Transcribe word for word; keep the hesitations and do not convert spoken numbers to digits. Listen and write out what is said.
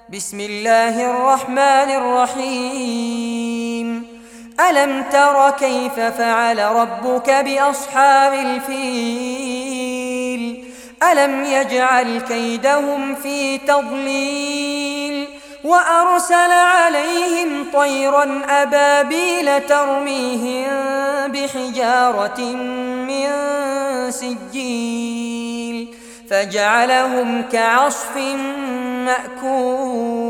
بسم الله الرحمن الرحيم. ألم تر كيف فعل ربك بأصحاب الفيل؟ ألم يجعل كيدهم في تضليل وأرسل عليهم طيرا أبابيل ترميهم بحجارة من سجيل فجعلهم كعصف مأكول.